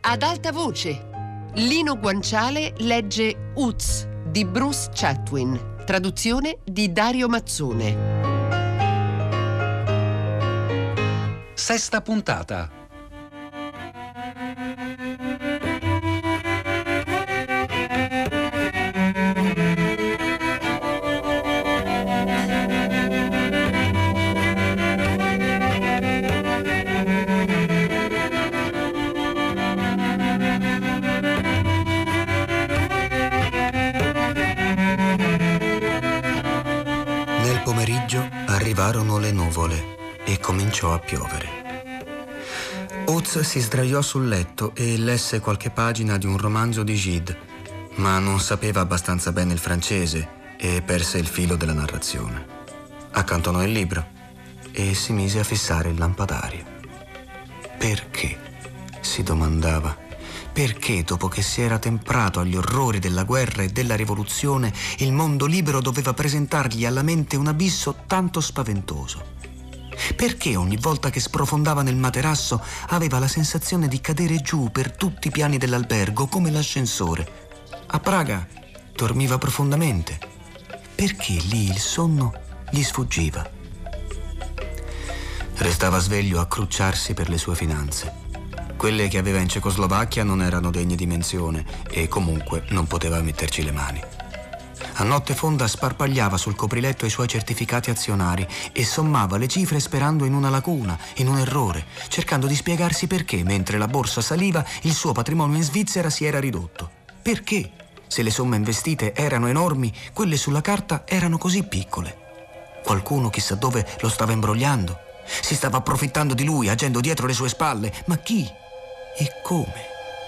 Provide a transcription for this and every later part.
Ad alta voce, Lino Guanciale legge Uz di Bruce Chatwin, traduzione di Dario Mazzone. Sesta puntata. Nel pomeriggio arrivarono le nuvole e cominciò a piovere. Uz si sdraiò sul letto e lesse qualche pagina di un romanzo di Gide, ma non sapeva abbastanza bene il francese e perse il filo della narrazione. Accantonò il libro e si mise a fissare il lampadario. Perché? Si domandava. Perché, dopo che si era temprato agli orrori della guerra e della rivoluzione, il mondo libero doveva presentargli alla mente un abisso tanto spaventoso? Perché ogni volta che sprofondava nel materasso aveva la sensazione di cadere giù per tutti i piani dell'albergo come l'ascensore? A Praga dormiva profondamente. Perché lì il sonno gli sfuggiva? Restava sveglio a crucciarsi per le sue finanze. Quelle che aveva in Cecoslovacchia non erano degne di menzione e comunque non poteva metterci le mani. A notte fonda sparpagliava sul copriletto i suoi certificati azionari e sommava le cifre sperando in una lacuna, in un errore, cercando di spiegarsi perché, mentre la borsa saliva, il suo patrimonio in Svizzera si era ridotto. Perché, se le somme investite erano enormi, quelle sulla carta erano così piccole? Qualcuno chissà dove lo stava imbrogliando? Si stava approfittando di lui, agendo dietro le sue spalle? Ma chi? E come?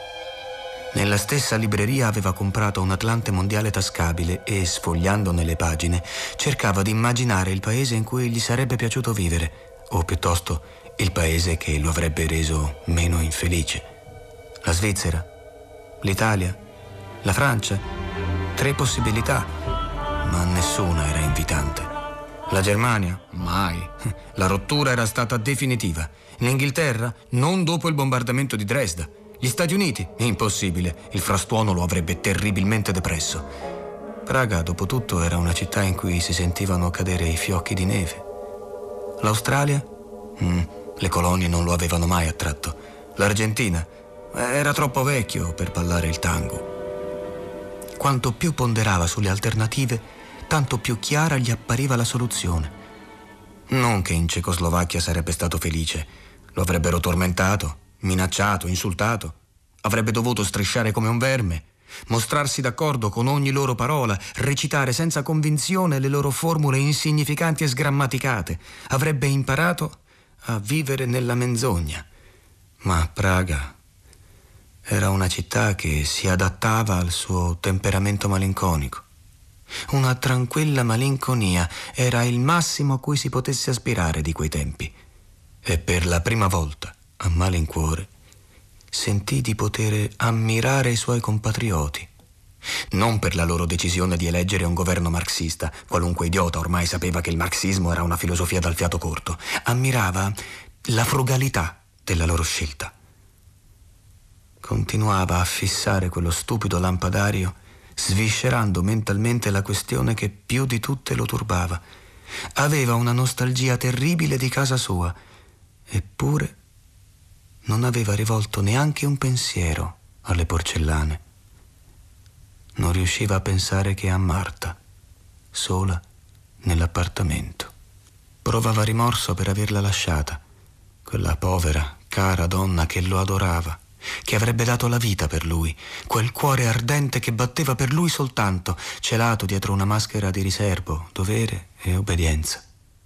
Nella stessa libreria aveva comprato un Atlante mondiale tascabile e, sfogliandone le pagine, cercava di immaginare il paese in cui gli sarebbe piaciuto vivere, o piuttosto il paese che lo avrebbe reso meno infelice. La Svizzera, l'Italia, la Francia. 3 possibilità, ma nessuna era invitante. La Germania? Mai. La rottura era stata definitiva. L'Inghilterra? Non dopo il bombardamento di Dresda. Gli Stati Uniti? Impossibile. Il frastuono lo avrebbe terribilmente depresso. Praga, dopo tutto, era una città in cui si sentivano cadere i fiocchi di neve. L'Australia? Le colonie non lo avevano mai attratto. L'Argentina? Era troppo vecchio per ballare il tango. Quanto più ponderava sulle alternative, tanto più chiara gli appariva la soluzione. Non che in Cecoslovacchia sarebbe stato felice. Lo avrebbero tormentato, minacciato, insultato. Avrebbe dovuto strisciare come un verme, mostrarsi d'accordo con ogni loro parola, recitare senza convinzione le loro formule insignificanti e sgrammaticate. Avrebbe imparato a vivere nella menzogna. Ma Praga era una città che si adattava al suo temperamento malinconico. Una tranquilla malinconia era il massimo a cui si potesse aspirare di quei tempi. E per la prima volta, a malincuore, sentì di poter ammirare i suoi compatrioti. Non per la loro decisione di eleggere un governo marxista. Qualunque idiota ormai sapeva che il marxismo era una filosofia dal fiato corto. Ammirava la frugalità della loro scelta. Continuava a fissare quello stupido lampadario, sviscerando mentalmente la questione che più di tutte lo turbava. Aveva una nostalgia terribile di casa sua, eppure non aveva rivolto neanche un pensiero alle porcellane. Non riusciva a pensare che a Marta, sola nell'appartamento. Provava rimorso per averla lasciata, quella povera, cara donna che lo adorava, che avrebbe dato la vita per lui, quel cuore ardente che batteva per lui soltanto, celato dietro una maschera di riservo, dovere e obbedienza.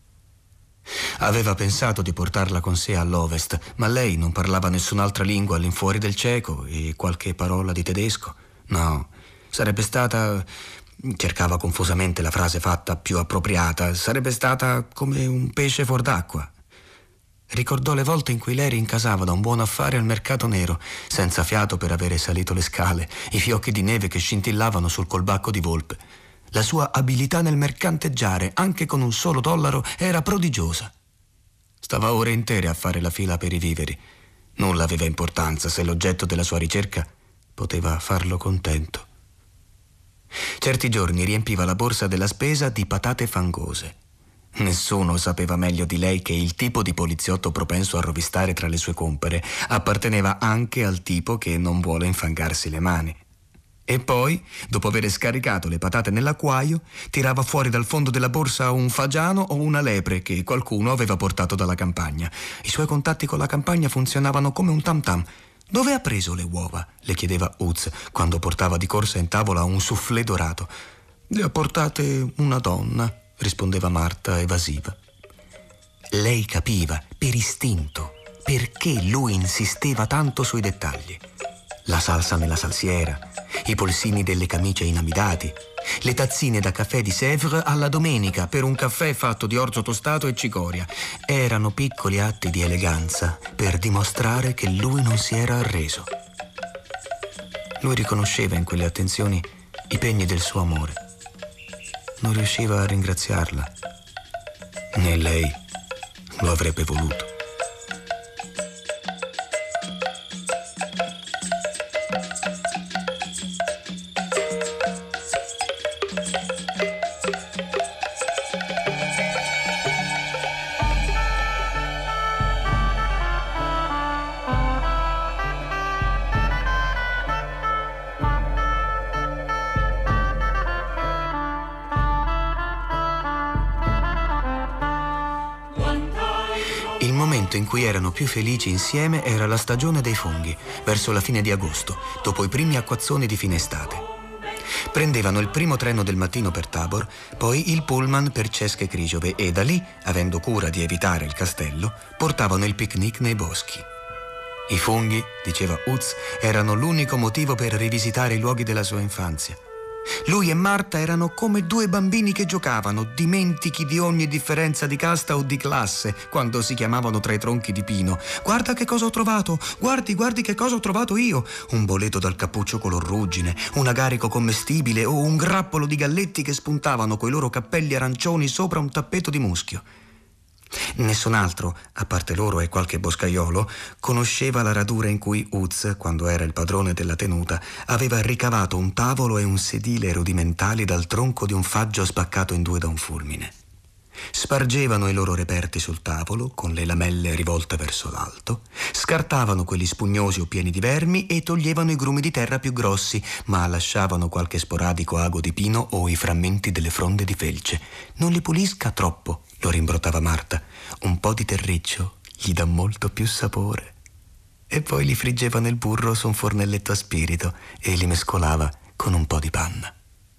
Aveva pensato di portarla con sé all'Ovest, ma lei non parlava nessun'altra lingua all'infuori del ceco e qualche parola di tedesco. No, sarebbe stata... Cercava confusamente la frase fatta più appropriata. Sarebbe stata come un pesce fuor d'acqua. Ricordò le volte in cui lei rincasava da un buon affare al mercato nero, senza fiato per avere salito le scale, i fiocchi di neve che scintillavano sul colbacco di volpe. La sua abilità nel mercanteggiare, anche con un $1, era prodigiosa. Stava ore intere a fare la fila per i viveri. Nulla aveva importanza se l'oggetto della sua ricerca poteva farlo contento. Certi giorni riempiva la borsa della spesa di patate fangose. Nessuno sapeva meglio di lei che il tipo di poliziotto propenso a rovistare tra le sue compere apparteneva anche al tipo che non vuole infangarsi le mani. E poi, dopo aver scaricato le patate nell'acquaio, tirava fuori dal fondo della borsa un fagiano o una lepre che qualcuno aveva portato dalla campagna. I suoi contatti con la campagna funzionavano come un tam-tam. «Dove ha preso le uova?» le chiedeva Utz quando portava di corsa in tavola un soufflé dorato. «Le ha portate una donna», rispondeva Marta evasiva. Lei capiva per istinto perché lui insisteva tanto sui dettagli. La salsa nella salsiera, i polsini delle camicie inamidati, le tazzine da caffè di Sèvres alla domenica per un caffè fatto di orzo tostato e cicoria. Erano piccoli atti di eleganza per dimostrare che lui non si era arreso. Lui riconosceva in quelle attenzioni i pegni del suo amore. Non riusciva a ringraziarla, né lei lo avrebbe voluto. Il momento in cui erano più felici insieme era la stagione dei funghi, verso la fine di agosto, dopo i primi acquazzoni di fine estate. Prendevano il primo treno del mattino per Tabor, poi il pullman per České Křižové e da lì, avendo cura di evitare il castello, portavano il picnic nei boschi. I funghi, diceva Utz, erano l'unico motivo per rivisitare i luoghi della sua infanzia. Lui e Marta erano come due bambini che giocavano, dimentichi di ogni differenza di casta o di classe, quando si chiamavano tra i tronchi di pino. «Guarda che cosa ho trovato! Guardi che cosa ho trovato io!» Un boleto dal cappuccio color ruggine, un agarico commestibile o un grappolo di galletti che spuntavano coi loro cappelli arancioni sopra un tappeto di muschio. Nessun altro, a parte loro e qualche boscaiolo, conosceva la radura in cui Utz, quando era il padrone della tenuta, aveva ricavato un tavolo e un sedile rudimentali dal tronco di un faggio spaccato in due da un fulmine. Spargevano i loro reperti sul tavolo, con le lamelle rivolte verso l'alto, scartavano quelli spugnosi o pieni di vermi e toglievano i grumi di terra più grossi, ma lasciavano qualche sporadico ago di pino o i frammenti delle fronde di felce. «Non li pulisca troppo», lo rimbrottava Marta. «Un po' di terriccio gli dà molto più sapore». E poi li friggeva nel burro su un fornelletto a spirito e li mescolava con un po' di panna.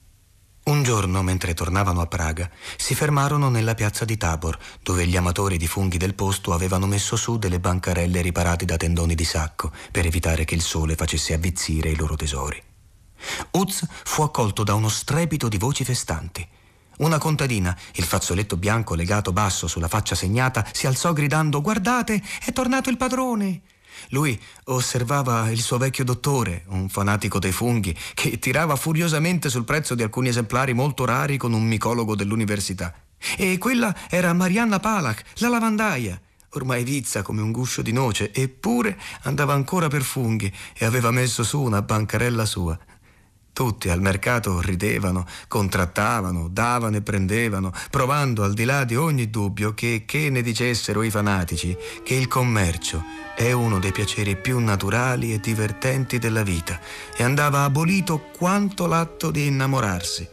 Un giorno, mentre tornavano a Praga, si fermarono nella piazza di Tabor, dove gli amatori di funghi del posto avevano messo su delle bancarelle riparate da tendoni di sacco per evitare che il sole facesse avvizzire i loro tesori. Utz fu accolto da uno strepito di voci festanti. Una contadina, il fazzoletto bianco legato basso sulla faccia segnata, si alzò gridando: «Guardate, è tornato il padrone!» Lui osservava il suo vecchio dottore, un fanatico dei funghi, che tirava furiosamente sul prezzo di alcuni esemplari molto rari con un micologo dell'università. E quella era Marianna Palach, la lavandaia, ormai vizza come un guscio di noce, eppure andava ancora per funghi e aveva messo su una bancarella sua. Tutti al mercato ridevano, contrattavano, davano e prendevano, provando al di là di ogni dubbio che ne dicessero i fanatici, che il commercio è uno dei piaceri più naturali e divertenti della vita e andava abolito quanto l'atto di innamorarsi.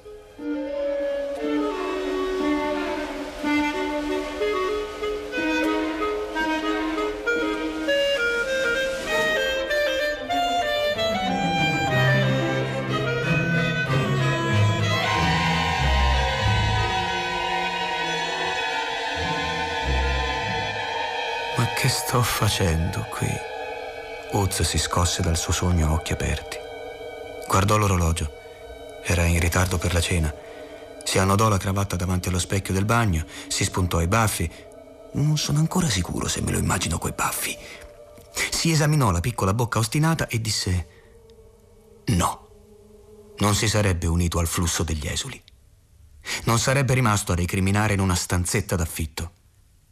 «Ma che sto facendo qui?» Utz si scosse dal suo sogno a occhi aperti. Guardò l'orologio. Era in ritardo per la cena. Si annodò la cravatta davanti allo specchio del bagno, si spuntò i baffi. Non sono ancora sicuro se me lo immagino coi baffi. Si esaminò la piccola bocca ostinata e disse: «No, non si sarebbe unito al flusso degli esuli. Non sarebbe rimasto a recriminare in una stanzetta d'affitto.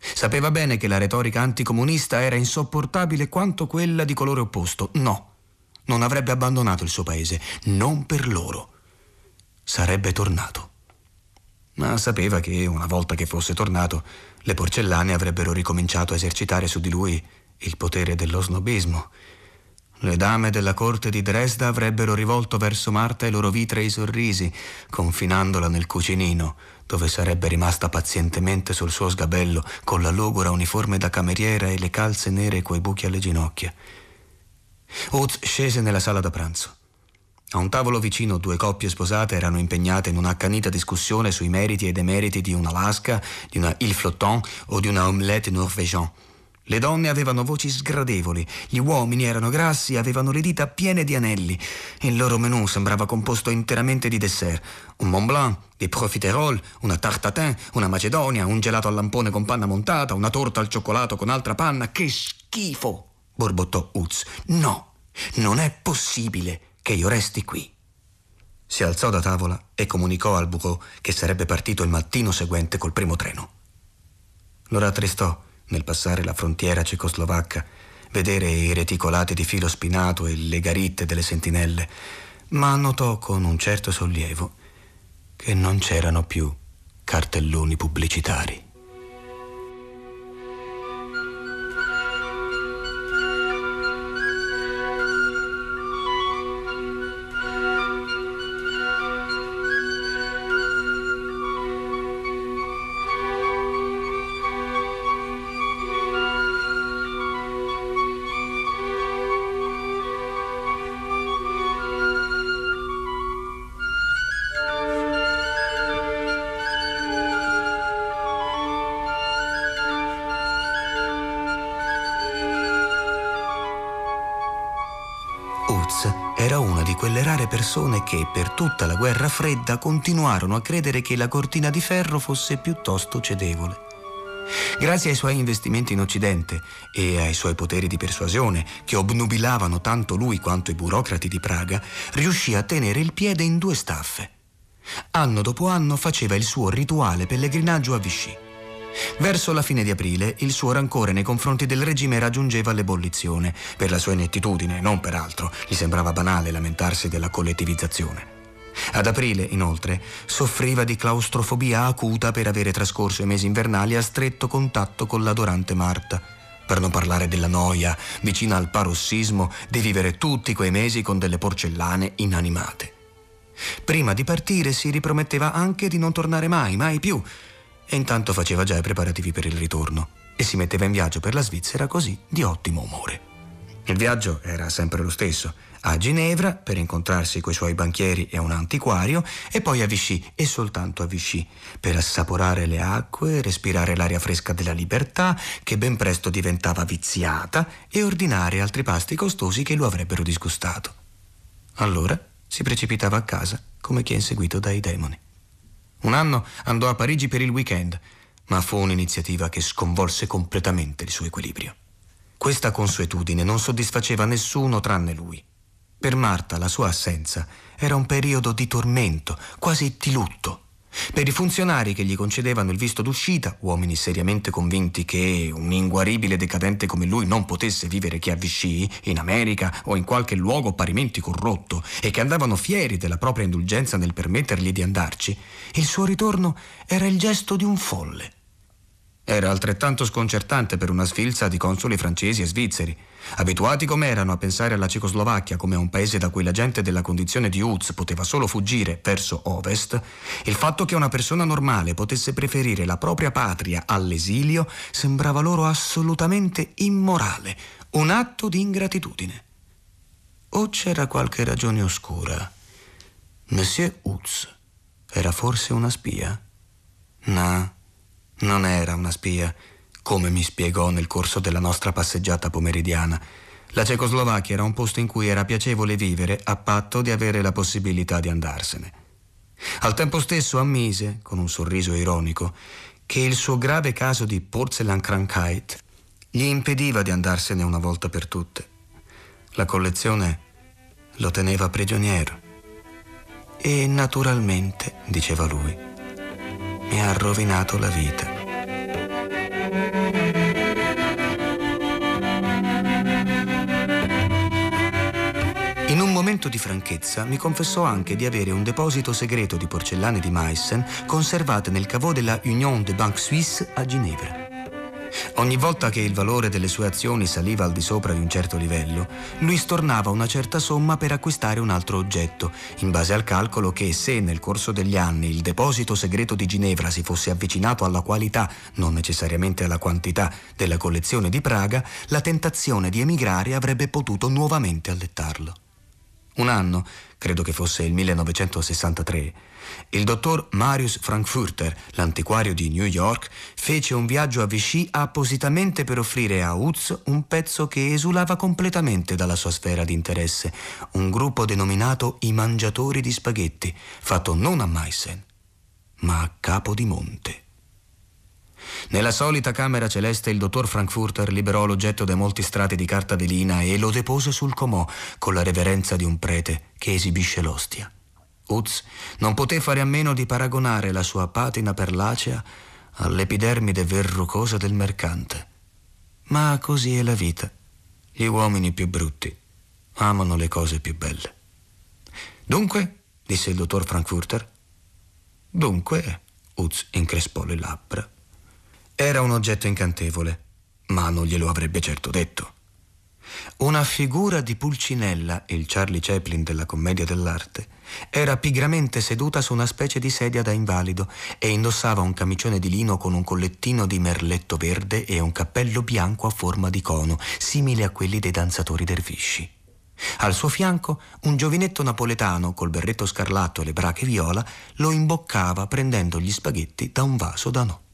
Sapeva bene che la retorica anticomunista era insopportabile quanto quella di colore opposto. No, non avrebbe abbandonato il suo paese, non per loro. Sarebbe tornato. Ma sapeva che, una volta che fosse tornato, le porcellane avrebbero ricominciato a esercitare su di lui il potere dello snobismo. Le dame della corte di Dresda avrebbero rivolto verso Marta i loro vitrei sorrisi, confinandola nel cucinino, dove sarebbe rimasta pazientemente sul suo sgabello, con la logora uniforme da cameriera e le calze nere coi buchi alle ginocchia. Utz scese nella sala da pranzo. A un tavolo vicino 2 coppie sposate erano impegnate in un'accanita discussione sui meriti e demeriti di una lasca, di una il flottant o di una omelette norvégian. Le donne avevano voci sgradevoli, gli uomini erano grassi e avevano le dita piene di anelli. Il loro menù sembrava composto interamente di dessert. Un Mont Blanc, dei profiterol, una tarte tatin, una macedonia, un gelato al lampone con panna montata, una torta al cioccolato con altra panna. Che schifo! Borbottò Utz. No, non è possibile che io resti qui. Si alzò da tavola e comunicò al bureau che sarebbe partito il mattino seguente col primo treno. Lo rattristò, nel passare la frontiera cecoslovacca, vedere i reticolati di filo spinato e le garitte delle sentinelle, ma notò con un certo sollievo che non c'erano più cartelloni pubblicitari. Era una di quelle rare persone che per tutta la guerra fredda continuarono a credere che la cortina di ferro fosse piuttosto cedevole. Grazie ai suoi investimenti in Occidente e ai suoi poteri di persuasione, che obnubilavano tanto lui quanto i burocrati di Praga, riuscì a tenere il piede in 2 staffe. Anno dopo anno faceva il suo rituale pellegrinaggio a Vichy. Verso la fine di aprile il suo rancore nei confronti del regime raggiungeva l'ebollizione, per la sua inettitudine, non per altro. Gli sembrava banale lamentarsi della collettivizzazione. Ad aprile, inoltre, soffriva di claustrofobia acuta per avere trascorso i mesi invernali a stretto contatto con l'adorante Marta, per non parlare della noia, vicina al parossismo, di vivere tutti quei mesi con delle porcellane inanimate. Prima di partire si riprometteva anche di non tornare mai, mai più, e intanto faceva già i preparativi per il ritorno e si metteva in viaggio per la Svizzera così di ottimo umore. Il viaggio era sempre lo stesso: a Ginevra per incontrarsi coi suoi banchieri e un antiquario, e poi a Vichy, e soltanto a Vichy, per assaporare le acque, respirare l'aria fresca della libertà, che ben presto diventava viziata, e ordinare altri pasti costosi che lo avrebbero disgustato. Allora si precipitava a casa come chi è inseguito dai demoni. Un anno andò a Parigi per il weekend, ma fu un'iniziativa che sconvolse completamente il suo equilibrio. Questa consuetudine non soddisfaceva nessuno tranne lui. Per Marta la sua assenza era un periodo di tormento, quasi di lutto. Per i funzionari che gli concedevano il visto d'uscita, uomini seriamente convinti che un inguaribile decadente come lui non potesse vivere che a Vichy, in America o in qualche luogo parimenti corrotto, e che andavano fieri della propria indulgenza nel permettergli di andarci, il suo ritorno era il gesto di un folle. Era altrettanto sconcertante per una sfilza di consoli francesi e svizzeri, abituati come erano a pensare alla Cecoslovacchia come a un paese da cui la gente della condizione di Utz poteva solo fuggire verso ovest. Il fatto che una persona normale potesse preferire la propria patria all'esilio sembrava loro assolutamente immorale, un atto di ingratitudine. O c'era qualche ragione oscura? Monsieur Utz era forse una spia? No, non era una spia, come mi spiegò nel corso della nostra passeggiata pomeridiana. La Cecoslovacchia era un posto in cui era piacevole vivere a patto di avere la possibilità di andarsene. Al tempo stesso ammise, con un sorriso ironico, che il suo grave caso di Porzellankrankheit gli impediva di andarsene una volta per tutte. La collezione lo teneva prigioniero. E naturalmente, diceva lui, mi ha rovinato la vita. momento di franchezza mi confessò anche di avere un deposito segreto di porcellane di Meissen conservate nel caveau della Union des Banques Suisses a Ginevra. Ogni volta che il valore delle sue azioni saliva al di sopra di un certo livello, lui stornava una certa somma per acquistare un altro oggetto, in base al calcolo che se nel corso degli anni il deposito segreto di Ginevra si fosse avvicinato alla qualità, non necessariamente alla quantità, della collezione di Praga, la tentazione di emigrare avrebbe potuto nuovamente allettarlo. Un anno, credo che fosse il 1963, il dottor Marius Frankfurter, l'antiquario di New York, fece un viaggio a Vichy appositamente per offrire a Utz un pezzo che esulava completamente dalla sua sfera di interesse, un gruppo denominato I Mangiatori di Spaghetti, fatto non a Meissen, ma a Capodimonte. Nella solita camera celeste il dottor Frankfurter liberò l'oggetto dai molti strati di carta velina e lo depose sul comò con la reverenza di un prete che esibisce l'ostia. Utz non poté fare a meno di paragonare la sua patina perlacea all'epidermide verrucosa del mercante. Ma così è la vita. Gli uomini più brutti amano le cose più belle. Dunque, disse il dottor Frankfurter. Dunque, Utz increspò le labbra. Era un oggetto incantevole, ma non glielo avrebbe certo detto. Una figura di Pulcinella, il Charlie Chaplin della commedia dell'arte, era pigramente seduta su una specie di sedia da invalido e indossava un camicione di lino con un collettino di merletto verde e un cappello bianco a forma di cono, simile a quelli dei danzatori dervisci. Al suo fianco un giovinetto napoletano col berretto scarlatto e le brache viola lo imboccava prendendo gli spaghetti da un vaso da notte.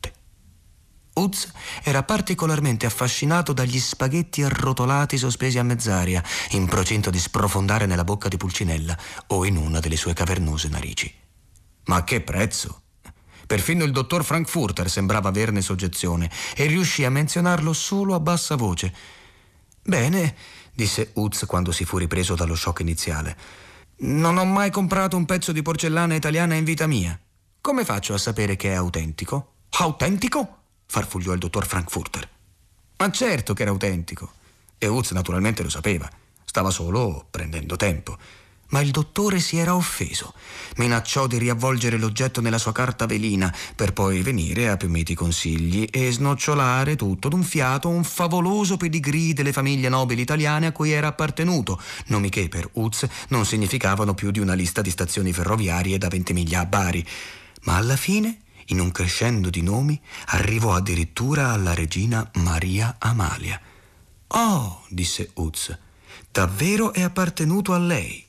Utz era particolarmente affascinato dagli spaghetti arrotolati sospesi a mezz'aria, in procinto di sprofondare nella bocca di Pulcinella o in una delle sue cavernose narici. Ma a che prezzo? Perfino il dottor Frankfurter sembrava averne soggezione e riuscì a menzionarlo solo a bassa voce. «Bene», disse Utz quando si fu ripreso dallo shock iniziale, «non ho mai comprato un pezzo di porcellana italiana in vita mia. Come faccio a sapere che è autentico?» «Autentico?» farfugliò il dottor Frankfurter. Ma certo che era autentico. E Utz naturalmente lo sapeva. Stava solo prendendo tempo. Ma il dottore si era offeso. Minacciò di riavvolgere l'oggetto nella sua carta velina per poi venire a più miti consigli e snocciolare tutto d'un fiato un favoloso pedigree delle famiglie nobili italiane a cui era appartenuto, nomi che per Utz non significavano più di una lista di stazioni ferroviarie da 20 miglia a Bari. Ma alla fine, in un crescendo di nomi, arrivò addirittura alla regina Maria Amalia. «Oh», disse Utz, «davvero è appartenuto a lei?»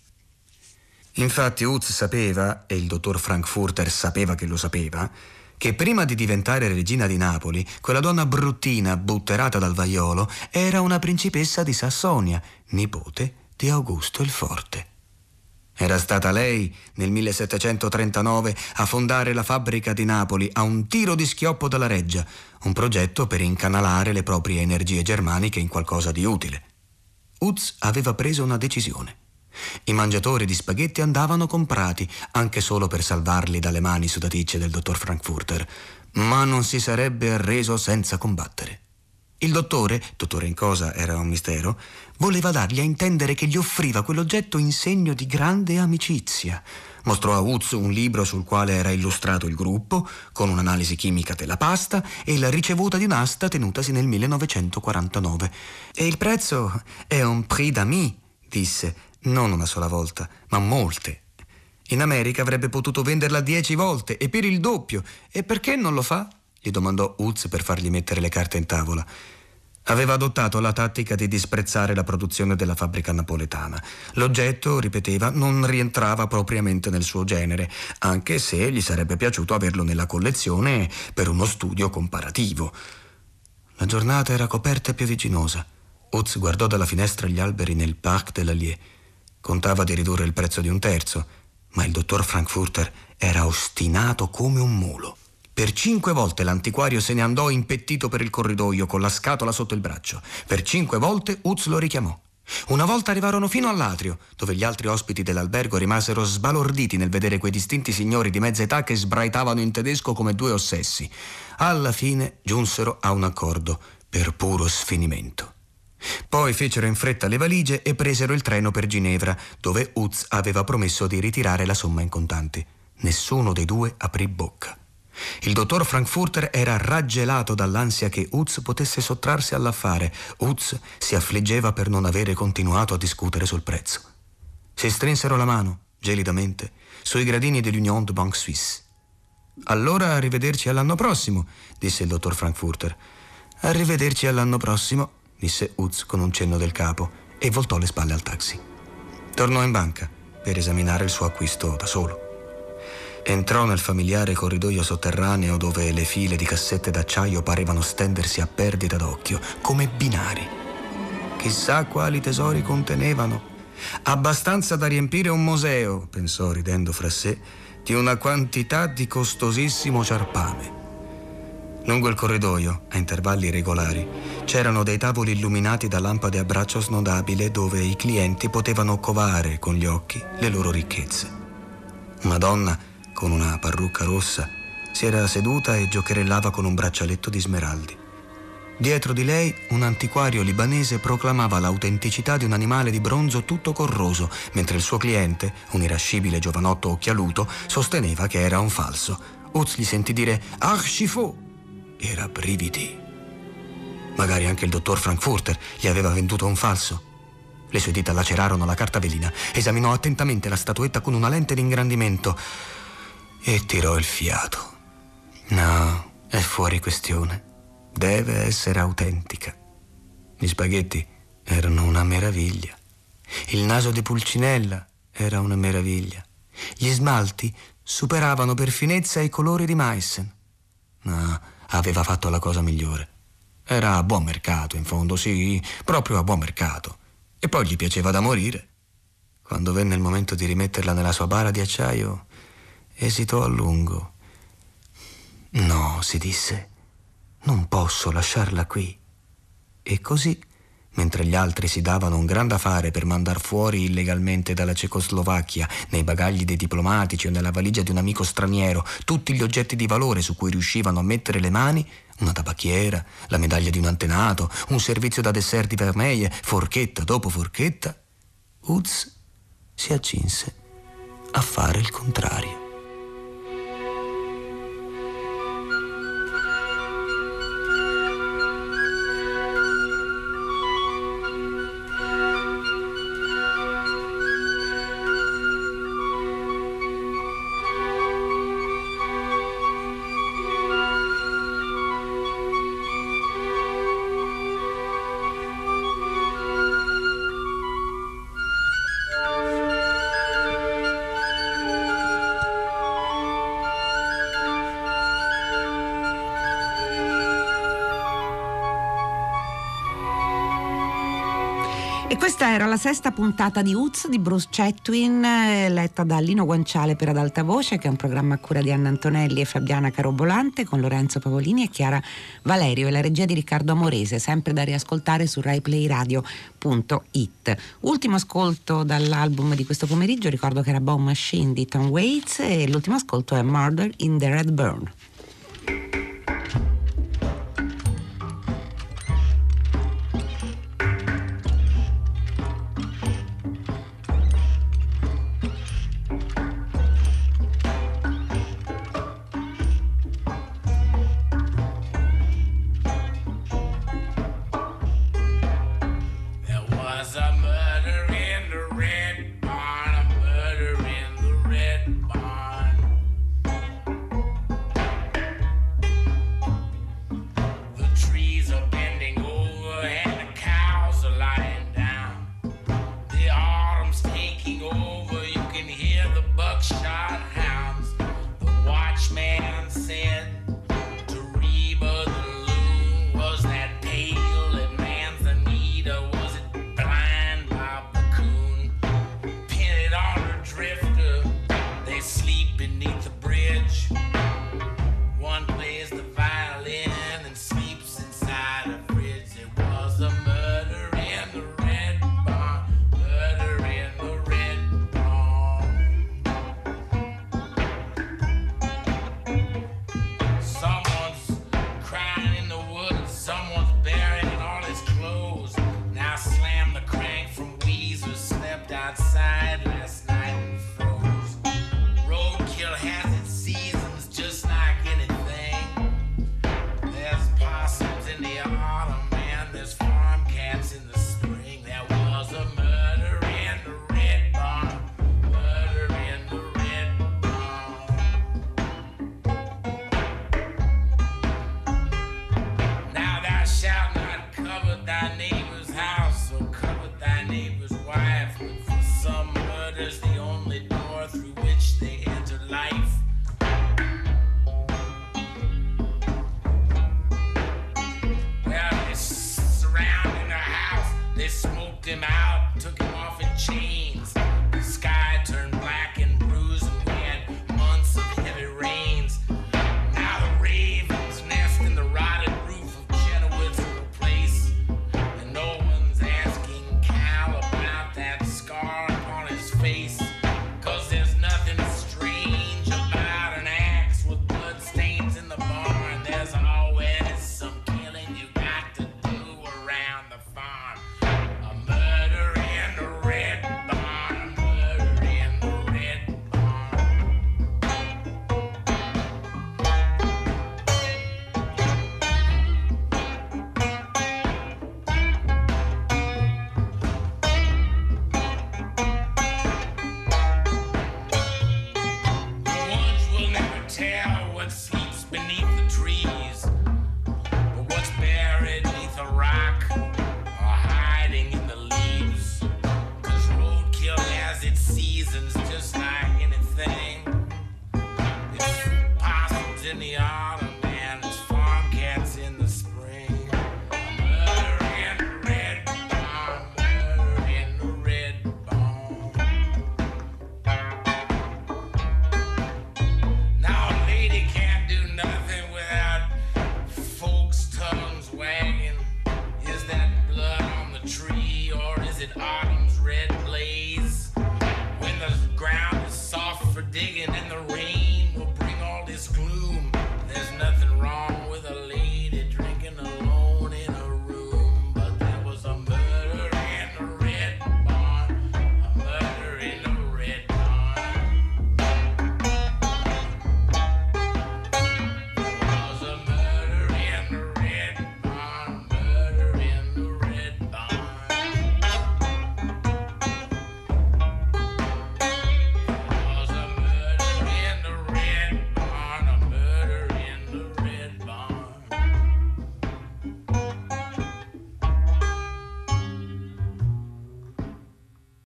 Infatti Utz sapeva, e il dottor Frankfurter sapeva che lo sapeva, che prima di diventare regina di Napoli, quella donna bruttina, butterata dal vaiolo, era una principessa di Sassonia, nipote di Augusto il Forte. Era stata lei, nel 1739, a fondare la fabbrica di Napoli a un tiro di schioppo dalla reggia, un progetto per incanalare le proprie energie germaniche in qualcosa di utile. Utz aveva preso una decisione. I mangiatori di spaghetti andavano comprati, anche solo per salvarli dalle mani sudaticce del dottor Frankfurter, ma non si sarebbe arreso senza combattere. Il dottore in cosa era un mistero, voleva dargli a intendere che gli offriva quell'oggetto in segno di grande amicizia. Mostrò a Utz un libro sul quale era illustrato il gruppo, con un'analisi chimica della pasta e la ricevuta di un'asta tenutasi nel 1949. «E il prezzo è un prix d'amis», disse, «non una sola volta, ma molte. In America avrebbe potuto venderla 10 volte e per il doppio. E perché non lo fa?» gli domandò Utz per fargli mettere le carte in tavola. Aveva adottato la tattica di disprezzare la produzione della fabbrica napoletana. L'oggetto, ripeteva, non rientrava propriamente nel suo genere, anche se gli sarebbe piaciuto averlo nella collezione per uno studio comparativo. La giornata era coperta e piovigginosa. Utz guardò dalla finestra gli alberi nel Parc de l'Allier. Contava di ridurre il prezzo di un terzo, ma il dottor Frankfurter era ostinato come un mulo. Per 5 volte l'antiquario se ne andò impettito per il corridoio con la scatola sotto il braccio. Per 5 volte Utz lo richiamò. Una volta arrivarono fino all'atrio, dove gli altri ospiti dell'albergo rimasero sbalorditi nel vedere quei distinti signori di mezza età che sbraitavano in tedesco come 2 ossessi. Alla fine giunsero a un accordo, per puro sfinimento. Poi fecero in fretta le valigie e presero il treno per Ginevra, dove Utz aveva promesso di ritirare la somma in contanti. Nessuno dei due aprì bocca. Il dottor Frankfurter era raggelato dall'ansia che Utz potesse sottrarsi all'affare. Utz si affliggeva per non avere continuato a discutere sul prezzo. Si strinsero la mano, gelidamente, sui gradini dell'Union de Banque Suisse. «Allora arrivederci all'anno prossimo», disse il dottor Frankfurter. «Arrivederci all'anno prossimo», disse Utz con un cenno del capo e voltò le spalle al taxi. Tornò in banca per esaminare il suo acquisto da solo. Entrò nel familiare corridoio sotterraneo dove le file di cassette d'acciaio parevano stendersi a perdita d'occhio, come binari. Chissà quali tesori contenevano. Abbastanza da riempire un museo, pensò ridendo fra sé, di una quantità di costosissimo ciarpame. Lungo il corridoio, a intervalli regolari, c'erano dei tavoli illuminati da lampade a braccio snodabile dove i clienti potevano covare con gli occhi le loro ricchezze. Una donna, con una parrucca rossa, si era seduta e giocherellava con un braccialetto di smeraldi. Dietro di lei un antiquario libanese proclamava l'autenticità di un animale di bronzo tutto corroso, mentre il suo cliente, un irascibile giovanotto occhialuto, sosteneva che era un falso. Utz gli sentì dire «Archifaux!» Era brividi. Magari anche il dottor Frankfurter gli aveva venduto un falso. Le sue dita lacerarono la carta velina, esaminò attentamente la statuetta con una lente di ingrandimento e tirò il fiato. No, è fuori questione. Deve essere autentica. Gli spaghetti erano una meraviglia. Il naso di Pulcinella era una meraviglia. Gli smalti superavano per finezza i colori di Meissen. No, aveva fatto la cosa migliore. Era a buon mercato, in fondo, sì, proprio a buon mercato. E poi gli piaceva da morire. Quando venne il momento di rimetterla nella sua bara di acciaio, esitò a lungo. No, si disse, non posso lasciarla qui. E così, mentre gli altri si davano un gran da fare per mandar fuori illegalmente dalla Cecoslovacchia, nei bagagli dei diplomatici o nella valigia di un amico straniero, tutti gli oggetti di valore su cui riuscivano a mettere le mani, una tabacchiera, la medaglia di un antenato, un servizio da dessert di vermeille, forchetta dopo forchetta, Utz si accinse a fare il contrario. E questa era la sesta puntata di Utz di Bruce Chatwin, letta da Lino Guanciale per Ad Alta Voce, che è un programma a cura di Anna Antonelli e Fabiana Carobolante, con Lorenzo Pavolini e Chiara Valerio, e la regia di Riccardo Amorese, sempre da riascoltare su RaiPlayRadio.it. Ultimo ascolto dall'album di questo pomeriggio, ricordo che era Bomb Machine di Tom Waits, e l'ultimo ascolto è Murder in the Red Burn.